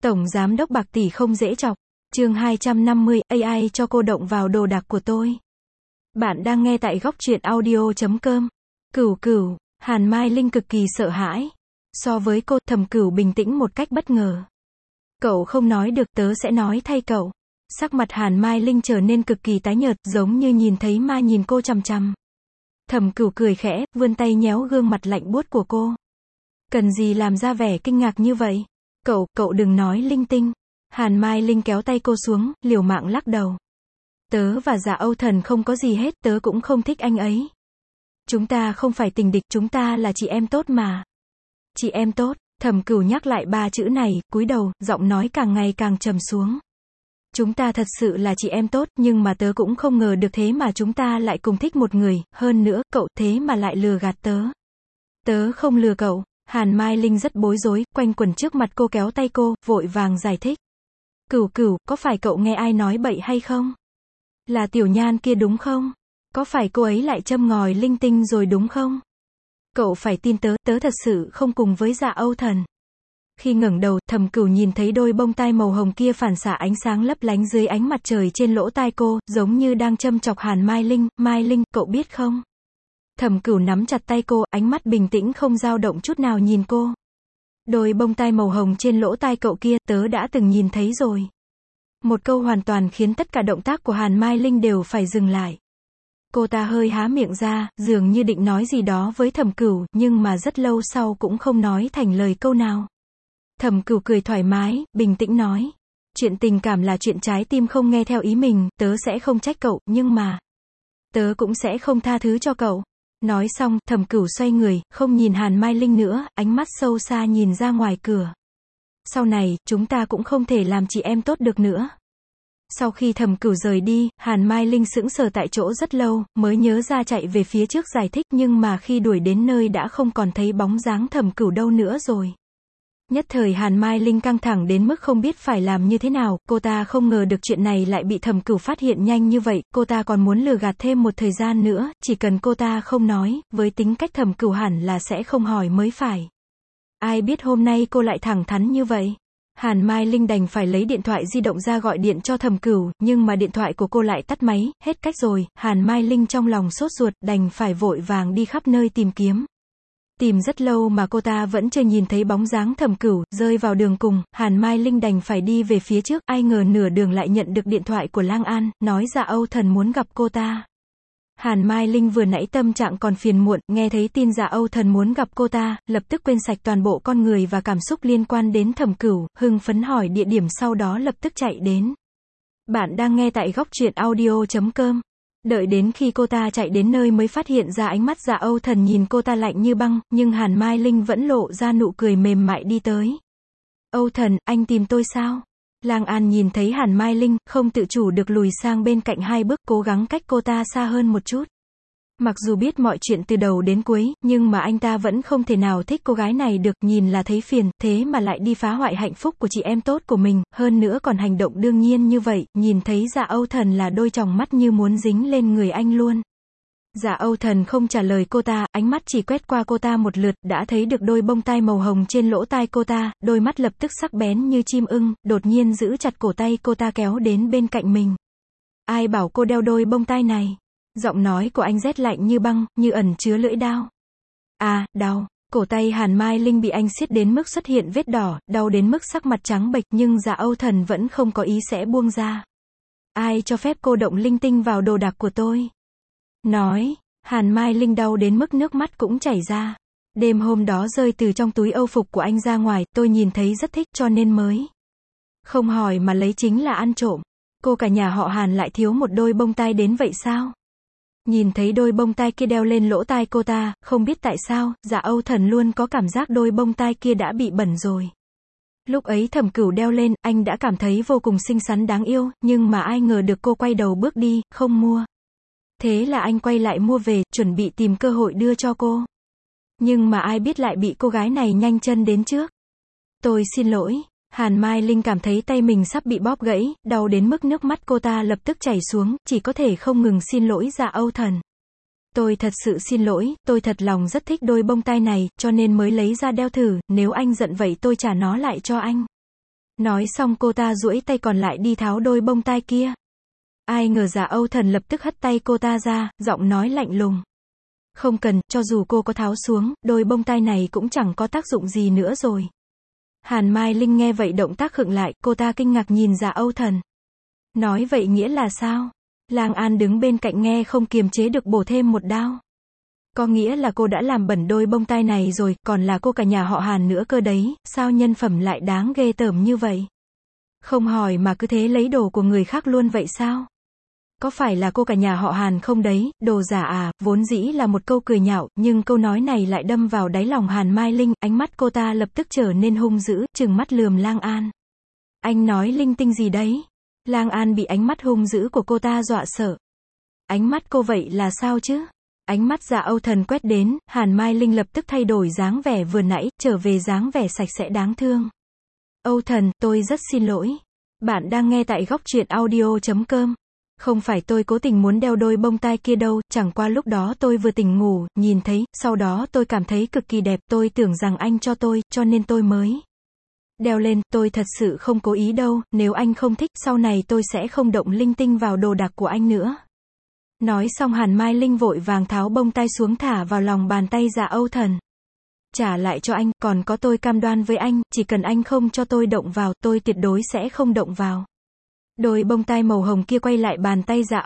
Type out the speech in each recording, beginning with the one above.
Tổng giám đốc bạc tỷ không dễ chọc. Chương 250, AI cho cô động vào đồ đạc của tôi. Bạn đang nghe tại góc truyện audio.com. Cửu cửu, Hàn Mai Linh cực kỳ sợ hãi. So với cô, Thẩm Cửu bình tĩnh một cách bất ngờ. Cậu không nói được, tớ sẽ nói thay cậu. Sắc mặt Hàn Mai Linh trở nên cực kỳ tái nhợt, giống như nhìn thấy ma nhìn cô chằm chằm. Thẩm Cửu cười khẽ, vươn tay nhéo gương mặt lạnh buốt của cô. Cần gì làm ra vẻ kinh ngạc như vậy? Cậu đừng nói linh tinh. Hàn Mai Linh kéo tay cô xuống, liều mạng lắc đầu. Tớ và Dạ Âu Thần không có gì hết, tớ cũng không thích anh ấy. Chúng ta không phải tình địch, chúng ta là chị em tốt mà. Chị em tốt, Thẩm Cửu nhắc lại ba chữ này, cúi đầu, giọng nói càng ngày càng trầm xuống. Chúng ta thật sự là chị em tốt, nhưng mà tớ cũng không ngờ được thế mà chúng ta lại cùng thích một người, hơn nữa, cậu thế mà lại lừa gạt tớ. Tớ không lừa cậu. Hàn Mai Linh rất bối rối, quanh quẩn trước mặt cô kéo tay cô, vội vàng giải thích. Cửu, có phải cậu nghe ai nói bậy hay không? Là Tiểu Nhan kia đúng không? Có phải cô ấy lại châm ngòi linh tinh rồi đúng không? Cậu phải tin tớ thật sự không cùng với Dạ Âu Thần. Khi ngẩng đầu, Thẩm Cửu nhìn thấy đôi bông tai màu hồng kia phản xạ ánh sáng lấp lánh dưới ánh mặt trời trên lỗ tai cô, giống như đang châm chọc Hàn Mai Linh. Mai Linh, cậu biết không? Thẩm Cửu nắm chặt tay cô, ánh mắt bình tĩnh không dao động chút nào nhìn cô. Đôi bông tai màu hồng trên lỗ tai cậu kia, tớ đã từng nhìn thấy rồi. Một câu hoàn toàn khiến tất cả động tác của Hàn Mai Linh đều phải dừng lại. Cô ta hơi há miệng ra, dường như định nói gì đó với Thẩm Cửu, nhưng mà rất lâu sau cũng không nói thành lời câu nào. Thẩm Cửu cười thoải mái, bình tĩnh nói. Chuyện tình cảm là chuyện trái tim không nghe theo ý mình, tớ sẽ không trách cậu, nhưng mà tớ cũng sẽ không tha thứ cho cậu. Nói xong, Thẩm Cửu xoay người, không nhìn Hàn Mai Linh nữa, ánh mắt sâu xa nhìn ra ngoài cửa. Sau này, chúng ta cũng không thể làm chị em tốt được nữa. Sau khi Thẩm Cửu rời đi, Hàn Mai Linh sững sờ tại chỗ rất lâu, mới nhớ ra chạy về phía trước giải thích, nhưng mà khi đuổi đến nơi đã không còn thấy bóng dáng Thẩm Cửu đâu nữa rồi. Nhất thời Hàn Mai Linh căng thẳng đến mức không biết phải làm như thế nào, cô ta không ngờ được chuyện này lại bị Thẩm Cửu phát hiện nhanh như vậy, cô ta còn muốn lừa gạt thêm một thời gian nữa, chỉ cần cô ta không nói, với tính cách Thẩm Cửu hẳn là sẽ không hỏi mới phải. Ai biết hôm nay cô lại thẳng thắn như vậy. Hàn Mai Linh đành phải lấy điện thoại di động ra gọi điện cho Thẩm Cửu, nhưng mà điện thoại của cô lại tắt máy, hết cách rồi. Hàn Mai Linh trong lòng sốt ruột, đành phải vội vàng đi khắp nơi tìm kiếm. Tìm rất lâu mà cô ta vẫn chưa nhìn thấy bóng dáng Thẩm Cửu, rơi vào đường cùng, Hàn Mai Linh đành phải đi về phía trước, ai ngờ nửa đường lại nhận được điện thoại của Lang An, nói Dạ Âu Thần muốn gặp cô ta. Hàn Mai Linh vừa nãy tâm trạng còn phiền muộn, nghe thấy tin Dạ Âu Thần muốn gặp cô ta, lập tức quên sạch toàn bộ con người và cảm xúc liên quan đến Thẩm Cửu, hưng phấn hỏi địa điểm sau đó lập tức chạy đến. Bạn đang nghe tại góc truyện audio.com. Đợi đến khi cô ta chạy đến nơi mới phát hiện ra ánh mắt Dạ Âu Thần nhìn cô ta lạnh như băng, nhưng Hàn Mai Linh vẫn lộ ra nụ cười mềm mại đi tới. Âu Thần, anh tìm tôi sao? Lang An nhìn thấy Hàn Mai Linh, không tự chủ được lùi sang bên cạnh hai bước, cố gắng cách cô ta xa hơn một chút. Mặc dù biết mọi chuyện từ đầu đến cuối, nhưng mà anh ta vẫn không thể nào thích cô gái này được, nhìn là thấy phiền, thế mà lại đi phá hoại hạnh phúc của chị em tốt của mình, hơn nữa còn hành động đương nhiên như vậy, nhìn thấy Dạ Âu Thần là đôi tròng mắt như muốn dính lên người anh luôn. Dạ Âu Thần không trả lời cô ta, ánh mắt chỉ quét qua cô ta một lượt, đã thấy được đôi bông tai màu hồng trên lỗ tai cô ta, đôi mắt lập tức sắc bén như chim ưng, đột nhiên giữ chặt cổ tay cô ta kéo đến bên cạnh mình. Ai bảo cô đeo đôi bông tai này? Giọng nói của anh rét lạnh như băng, như ẩn chứa lưỡi dao. À, đau. Cổ tay Hàn Mai Linh bị anh siết đến mức xuất hiện vết đỏ, đau đến mức sắc mặt trắng bệch, nhưng Dạ Âu Thần vẫn không có ý sẽ buông ra. Ai cho phép cô động linh tinh vào đồ đạc của tôi? Nói, Hàn Mai Linh đau đến mức nước mắt cũng chảy ra. Đêm hôm đó rơi từ trong túi âu phục của anh ra ngoài, tôi nhìn thấy rất thích cho nên mới không hỏi mà lấy, chính là ăn trộm. Cô cả nhà họ Hàn lại thiếu một đôi bông tai đến vậy sao? Nhìn thấy đôi bông tai kia đeo lên lỗ tai cô ta, không biết tại sao, Dạ Âu Thần luôn có cảm giác đôi bông tai kia đã bị bẩn rồi. Lúc ấy Thẩm Cửu đeo lên, anh đã cảm thấy vô cùng xinh xắn đáng yêu, nhưng mà ai ngờ được cô quay đầu bước đi, không mua. Thế là anh quay lại mua về, chuẩn bị tìm cơ hội đưa cho cô. Nhưng mà ai biết lại bị cô gái này nhanh chân đến trước. Tôi xin lỗi. Hàn Mai Linh cảm thấy tay mình sắp bị bóp gãy, đau đến mức nước mắt cô ta lập tức chảy xuống, chỉ có thể không ngừng xin lỗi Dạ Âu Thần. Tôi thật sự xin lỗi, tôi thật lòng rất thích đôi bông tai này, cho nên mới lấy ra đeo thử, nếu anh giận vậy tôi trả nó lại cho anh. Nói xong cô ta duỗi tay còn lại đi tháo đôi bông tai kia. Ai ngờ Dạ Âu Thần lập tức hất tay cô ta ra, giọng nói lạnh lùng. Không cần, cho dù cô có tháo xuống, đôi bông tai này cũng chẳng có tác dụng gì nữa rồi. Hàn Mai Linh nghe vậy động tác khựng lại, cô ta kinh ngạc nhìn Dạ Âu Thần. Nói vậy nghĩa là sao? Lang An đứng bên cạnh nghe không kiềm chế được bổ thêm một đao. Có nghĩa là cô đã làm bẩn đôi bông tai này rồi, còn là cô cả nhà họ Hàn nữa cơ đấy, sao nhân phẩm lại đáng ghê tởm như vậy? Không hỏi mà cứ thế lấy đồ của người khác luôn vậy sao? Có phải là cô cả nhà họ Hàn không đấy, đồ giả à, vốn dĩ là một câu cười nhạo, nhưng câu nói này lại đâm vào đáy lòng Hàn Mai Linh, ánh mắt cô ta lập tức trở nên hung dữ, trừng mắt lườm Lang An. Anh nói linh tinh gì đấy? Lang An bị ánh mắt hung dữ của cô ta dọa sợ. Ánh mắt cô vậy là sao chứ? Ánh mắt Dạ Âu Thần quét đến, Hàn Mai Linh lập tức thay đổi dáng vẻ vừa nãy, trở về dáng vẻ sạch sẽ đáng thương. Âu Thần, tôi rất xin lỗi. Bạn đang nghe tại góc truyện audio.com. Không phải tôi cố tình muốn đeo đôi bông tai kia đâu, chẳng qua lúc đó tôi vừa tỉnh ngủ, nhìn thấy, sau đó tôi cảm thấy cực kỳ đẹp, tôi tưởng rằng anh cho tôi, cho nên tôi mới đeo lên, tôi thật sự không cố ý đâu, nếu anh không thích, sau này tôi sẽ không động linh tinh vào đồ đạc của anh nữa. Nói xong Hàn Mai Linh vội vàng tháo bông tai xuống thả vào lòng bàn tay Dạ Âu Thần. Trả lại cho anh, còn có tôi cam đoan với anh, chỉ cần anh không cho tôi động vào, tôi tuyệt đối sẽ không động vào. Đôi bông tai màu hồng kia quay lại bàn tay Dạ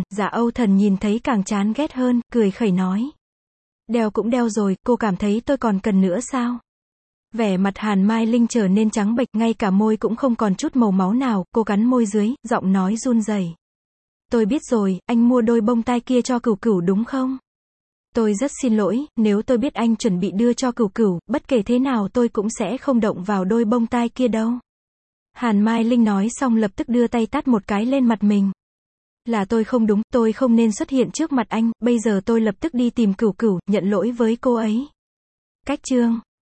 Âu Thần nhìn thấy càng chán ghét hơn, cười khẩy nói. Đeo cũng đeo rồi, cô cảm thấy tôi còn cần nữa sao? Vẻ mặt Hàn Mai Linh trở nên trắng bệch, ngay cả môi cũng không còn chút màu máu nào, cô cắn môi dưới, giọng nói run rẩy. Tôi biết rồi, anh mua đôi bông tai kia cho Cửu Cửu đúng không? Tôi rất xin lỗi, nếu tôi biết anh chuẩn bị đưa cho Cửu Cửu, bất kể thế nào tôi cũng sẽ không động vào đôi bông tai kia đâu. Hàn Mai Linh nói xong lập tức đưa tay tát một cái lên mặt mình. Là tôi không đúng, tôi không nên xuất hiện trước mặt anh, bây giờ tôi lập tức đi tìm Cửu Cửu, nhận lỗi với cô ấy. Cách chương